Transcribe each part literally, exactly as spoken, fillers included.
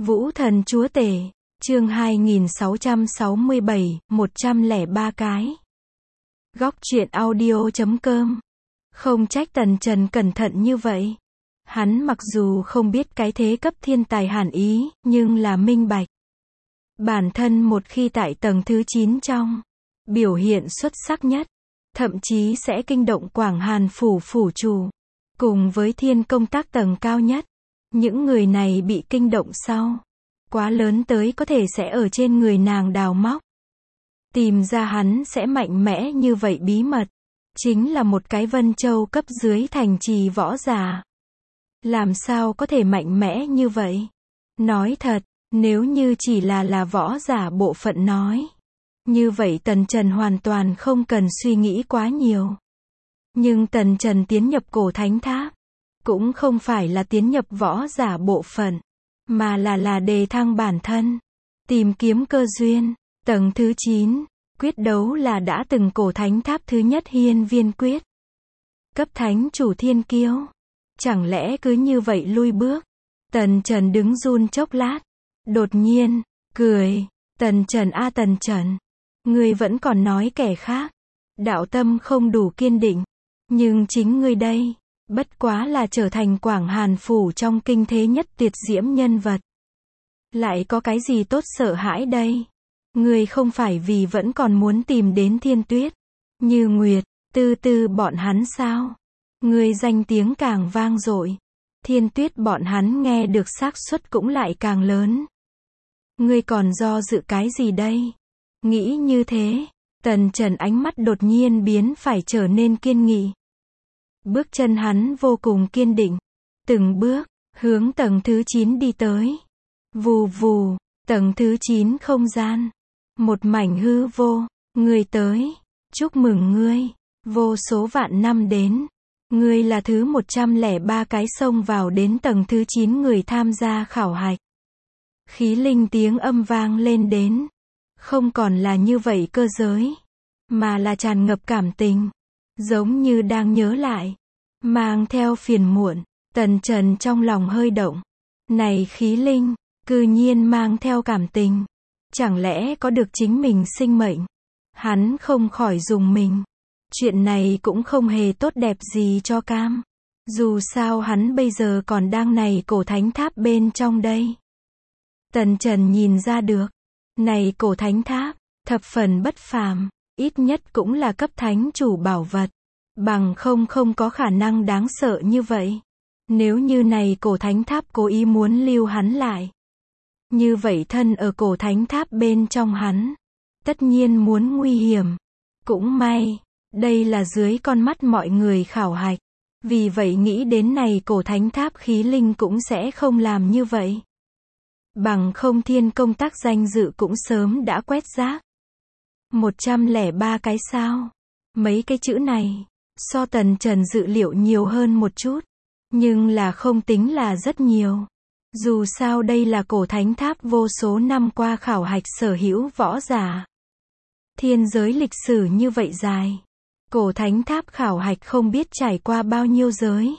Vũ thần chúa tể, chương hai nghìn sáu trăm sáu mươi bảy, một trăm lẻ ba cái. Góc truyện audio chấm com. Không trách Tần Trần cẩn thận như vậy. Hắn mặc dù không biết cái thế cấp thiên tài hàn ý, nhưng là minh bạch. Bản thân một khi tại tầng thứ chín trong, biểu hiện xuất sắc nhất, thậm chí sẽ kinh động Quảng Hàn phủ phủ chủ, cùng với thiên công tác tầng cao nhất. Những người này bị kinh động sau, quá lớn tới có thể sẽ ở trên người nàng đào móc. Tìm ra hắn sẽ mạnh mẽ như vậy bí mật, chính là một cái Vân Châu cấp dưới thành trì võ giả. Làm sao có thể mạnh mẽ như vậy? Nói thật, nếu như chỉ là là võ giả bộ phận nói, như vậy Tần Trần hoàn toàn không cần suy nghĩ quá nhiều. Nhưng Tần Trần tiến nhập cổ thánh tháp, cũng không phải là tiến nhập võ giả bộ phận, mà là là đề thăng bản thân, tìm kiếm cơ duyên. Tầng thứ chín, quyết đấu là đã từng cổ thánh tháp thứ nhất hiên viên quyết. Cấp thánh chủ thiên kiêu. Chẳng lẽ cứ như vậy lui bước? Tần Trần đứng run chốc lát. Đột nhiên, cười. Tần Trần a Tần Trần. Ngươi vẫn còn nói kẻ khác. Đạo tâm không đủ kiên định. Nhưng chính ngươi đây, bất quá là trở thành Quảng Hàn phủ trong kinh thế nhất tuyệt diễm nhân vật. Lại có cái gì tốt sợ hãi đây? Ngươi không phải vì vẫn còn muốn tìm đến Thiên Tuyết, Như Nguyệt, Tư Tư bọn hắn sao? Ngươi danh tiếng càng vang dội, Thiên Tuyết bọn hắn nghe được xác suất cũng lại càng lớn. Ngươi còn do dự cái gì đây? Nghĩ như thế, Tần Trần ánh mắt đột nhiên biến phải trở nên kiên nghị. Bước chân hắn vô cùng kiên định, từng bước hướng tầng thứ chín đi tới. Vù vù, tầng thứ chín không gian, một mảnh hư vô. Ngươi tới, chúc mừng ngươi, vô số vạn năm đến, ngươi là thứ một trăm lẻ ba cái xông vào đến tầng thứ chín người tham gia khảo hạch. Khí linh tiếng âm vang lên đến, không còn là như vậy cơ giới, mà là tràn ngập cảm tình, giống như đang nhớ lại, mang theo phiền muộn. Tần Trần trong lòng hơi động, này khí linh, cư nhiên mang theo cảm tình, chẳng lẽ có được chính mình sinh mệnh? Hắn không khỏi rùng mình. Chuyện này cũng không hề tốt đẹp gì cho Cam. Dù sao hắn bây giờ còn đang này cổ thánh tháp bên trong đây. Tần Trần nhìn ra được, này cổ thánh tháp, thập phần bất phàm, ít nhất cũng là cấp thánh chủ bảo vật. Bằng không không có khả năng đáng sợ như vậy. Nếu như này cổ thánh tháp cố ý muốn lưu hắn lại, như vậy thân ở cổ thánh tháp bên trong hắn, tất nhiên muốn nguy hiểm. Cũng may, đây là dưới con mắt mọi người khảo hạch. Vì vậy nghĩ đến này cổ thánh tháp khí linh cũng sẽ không làm như vậy. Bằng không thiên công tác danh dự cũng sớm đã quét rác. một trăm lẻ ba cái sao? Mấy cái chữ này, so Tần Trần dự liệu nhiều hơn một chút. Nhưng là không tính là rất nhiều. Dù sao đây là cổ thánh tháp vô số năm qua khảo hạch sở hữu võ giả. Thiên giới lịch sử như vậy dài. Cổ thánh tháp khảo hạch không biết trải qua bao nhiêu giới.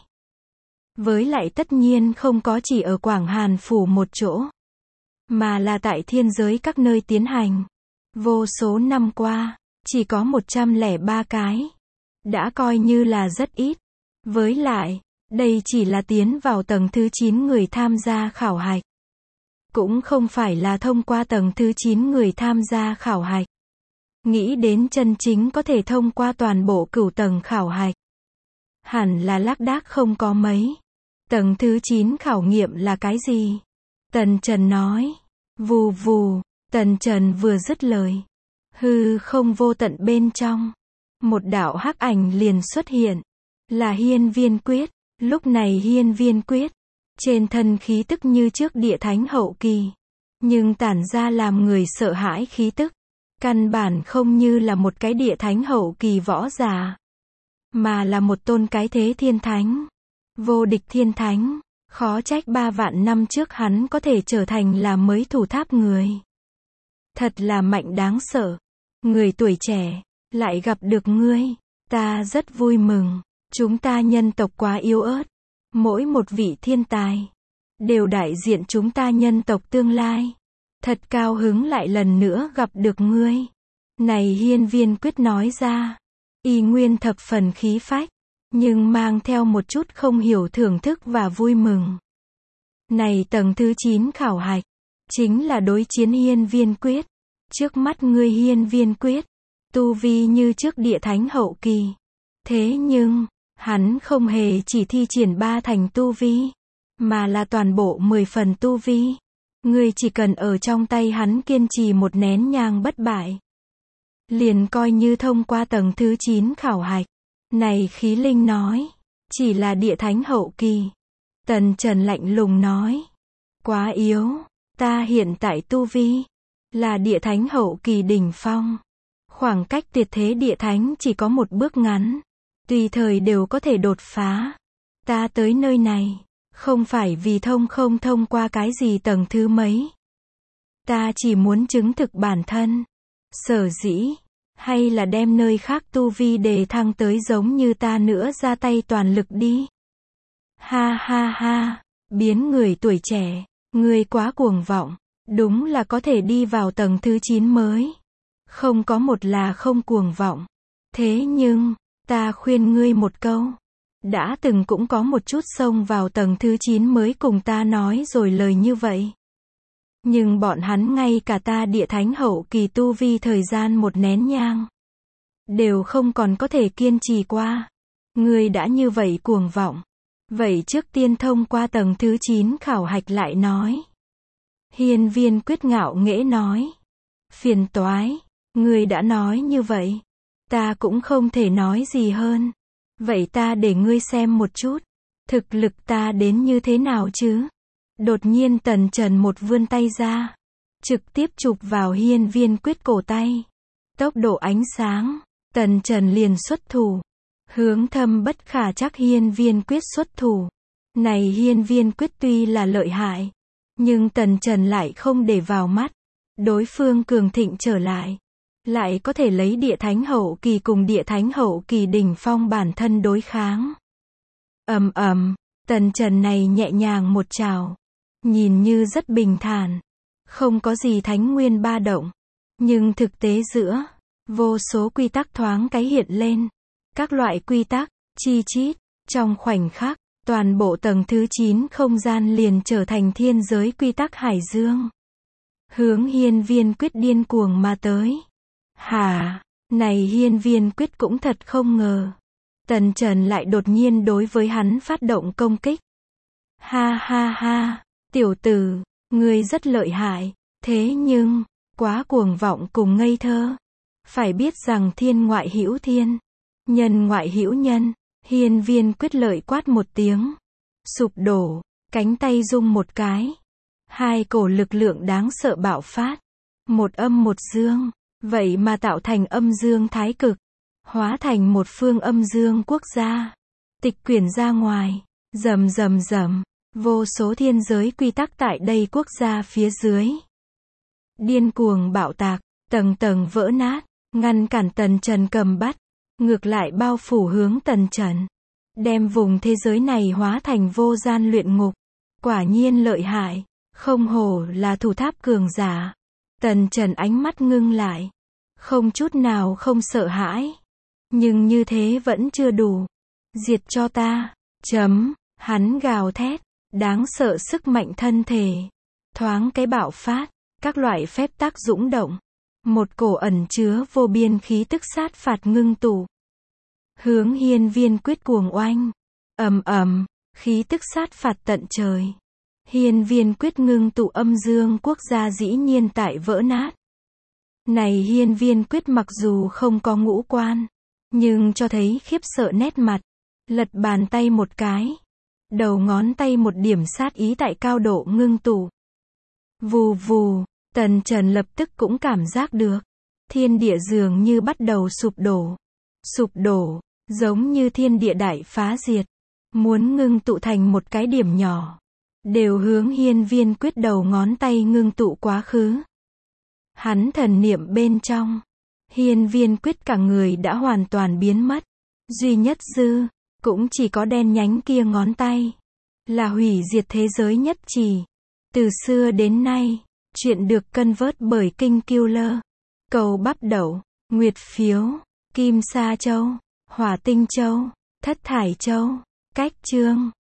Với lại tất nhiên không có chỉ ở Quảng Hàn phủ một chỗ, mà là tại thiên giới các nơi tiến hành. Vô số năm qua, chỉ có một trăm lẻ ba cái. Đã coi như là rất ít. Với lại, đây chỉ là tiến vào tầng thứ chín người tham gia khảo hạch. Cũng không phải là thông qua tầng thứ chín người tham gia khảo hạch. Nghĩ đến chân chính có thể thông qua toàn bộ cửu tầng khảo hạch, hẳn là lác đác không có mấy. Tầng thứ chín khảo nghiệm là cái gì? Tần Trần nói. Vù vù, Tần Trần vừa dứt lời, hư không vô tận bên trong, một đạo hắc ảnh liền xuất hiện, là hiên viên quyết. Lúc này hiên viên quyết, trên thân khí tức như trước địa thánh hậu kỳ, nhưng tản ra làm người sợ hãi khí tức. Căn bản không như là một cái địa thánh hậu kỳ võ giả, mà là một tôn cái thế thiên thánh, vô địch thiên thánh. Khó trách ba vạn năm trước hắn có thể trở thành là mới thủ tháp người. Thật là mạnh đáng sợ. Người tuổi trẻ, lại gặp được ngươi, ta rất vui mừng. Chúng ta nhân tộc quá yếu ớt, mỗi một vị thiên tài đều đại diện chúng ta nhân tộc tương lai. Thật cao hứng lại lần nữa gặp được ngươi. Này hiên viên quyết nói ra. Y nguyên thập phần khí phách, nhưng mang theo một chút không hiểu thưởng thức và vui mừng. Này tầng thứ chín khảo hạch, chính là đối chiến hiên viên quyết. Trước mắt ngươi hiên viên quyết, tu vi như trước địa thánh hậu kỳ. Thế nhưng, hắn không hề chỉ thi triển ba thành tu vi, mà là toàn bộ mười phần tu vi. Ngươi chỉ cần ở trong tay hắn kiên trì một nén nhang bất bại, liền coi như thông qua tầng thứ chín khảo hạch. Này khí linh nói, chỉ là địa thánh hậu kỳ. Tần Trần lạnh lùng nói, quá yếu, ta hiện tại tu vi là địa thánh hậu kỳ đỉnh phong. Khoảng cách tuyệt thế địa thánh chỉ có một bước ngắn, tùy thời đều có thể đột phá. Ta tới nơi này, không phải vì thông không thông qua cái gì tầng thứ mấy. Ta chỉ muốn chứng thực bản thân. Sở dĩ, hay là đem nơi khác tu vi đề thăng tới giống như ta nữa ra tay toàn lực đi. Ha ha ha, biến người tuổi trẻ, ngươi quá cuồng vọng, đúng là có thể đi vào tầng thứ chín mới. Không có một là không cuồng vọng. Thế nhưng, ta khuyên ngươi một câu. Đã từng cũng có một chút xông vào tầng thứ chín mới cùng ta nói rồi lời như vậy. Nhưng bọn hắn ngay cả ta địa thánh hậu kỳ tu vi thời gian một nén nhang đều không còn có thể kiên trì qua. Ngươi đã như vậy cuồng vọng. Vậy trước tiên thông qua tầng thứ chín khảo hạch lại nói. Hiên viên quyết ngạo nghễ nói. Phiền toái, ngươi đã nói như vậy. Ta cũng không thể nói gì hơn. Vậy ta để ngươi xem một chút. Thực lực ta đến như thế nào chứ? Đột nhiên Tần Trần một vươn tay ra. Trực tiếp chụp vào hiên viên quyết cổ tay. Tốc độ ánh sáng. Tần Trần liền xuất thủ. Hướng thâm bất khả chắc hiên viên quyết xuất thủ. Này hiên viên quyết tuy là lợi hại. Nhưng Tần Trần lại không để vào mắt. Đối phương cường thịnh trở lại. Lại có thể lấy địa thánh hậu kỳ cùng địa thánh hậu kỳ đỉnh phong bản thân đối kháng. Ầm ầm, Tần Trần này nhẹ nhàng một trào. Nhìn như rất bình thản. Không có gì thánh nguyên ba động. Nhưng thực tế giữa, vô số quy tắc thoáng cái hiện lên. Các loại quy tắc, chi chít, trong khoảnh khắc, toàn bộ tầng thứ chín không gian liền trở thành thiên giới quy tắc hải dương. Hướng hiên viên quyết điên cuồng mà tới. Hả, này hiên viên quyết cũng thật không ngờ. Tần Trần lại đột nhiên đối với hắn phát động công kích. Ha ha ha, tiểu tử, ngươi rất lợi hại, thế nhưng, quá cuồng vọng cùng ngây thơ. Phải biết rằng thiên ngoại hữu thiên, nhân ngoại hữu nhân. Hiên viên quyết lợi quát một tiếng. Sụp đổ, cánh tay rung một cái. Hai cổ lực lượng đáng sợ bạo phát. Một âm một dương. Vậy mà tạo thành âm dương thái cực. Hóa thành một phương âm dương quốc gia. Tịch quyển ra ngoài. Rầm rầm rầm. Vô số thiên giới quy tắc tại đây quốc gia phía dưới. Điên cuồng bạo tạc. Tầng tầng vỡ nát. Ngăn cản Tần Trần cầm bắt. Ngược lại bao phủ hướng Tần Trần. Đem vùng thế giới này hóa thành vô gian luyện ngục. Quả nhiên lợi hại. Không hổ là thủ tháp cường giả. Tần Trần ánh mắt ngưng lại. Không chút nào không sợ hãi. Nhưng như thế vẫn chưa đủ. Diệt cho ta. Chấm. Hắn gào thét. Đáng sợ sức mạnh thân thể. Thoáng cái bạo phát. Các loại phép tắc dũng động. Một cổ ẩn chứa vô biên khí tức sát phạt ngưng tụ. Hướng hiên viên quyết cuồng oanh. Ầm ầm, khí tức sát phạt tận trời. Hiên viên quyết ngưng tụ âm dương quốc gia dĩ nhiên tại vỡ nát. Này hiên viên quyết mặc dù không có ngũ quan, nhưng cho thấy khiếp sợ nét mặt. Lật bàn tay một cái. Đầu ngón tay một điểm sát ý tại cao độ ngưng tụ. Vù vù, Tần Trần lập tức cũng cảm giác được. Thiên địa dường như bắt đầu sụp đổ. Sụp đổ, giống như thiên địa đại phá diệt. Muốn ngưng tụ thành một cái điểm nhỏ. Đều hướng hiên viên quyết đầu ngón tay ngưng tụ quá khứ. Hắn thần niệm bên trong. Hiên viên quyết cả người đã hoàn toàn biến mất. Duy nhất dư, cũng chỉ có đen nhánh kia ngón tay. là hủy diệt thế giới nhất trì. Từ xưa đến nay, chuyện được cân vớt bởi Kinh Killer, Cầu Bắp Đậu, Nguyệt Phiếu, Kim Sa Châu, Hỏa Tinh Châu, Thất Thải Châu, Cách Chương.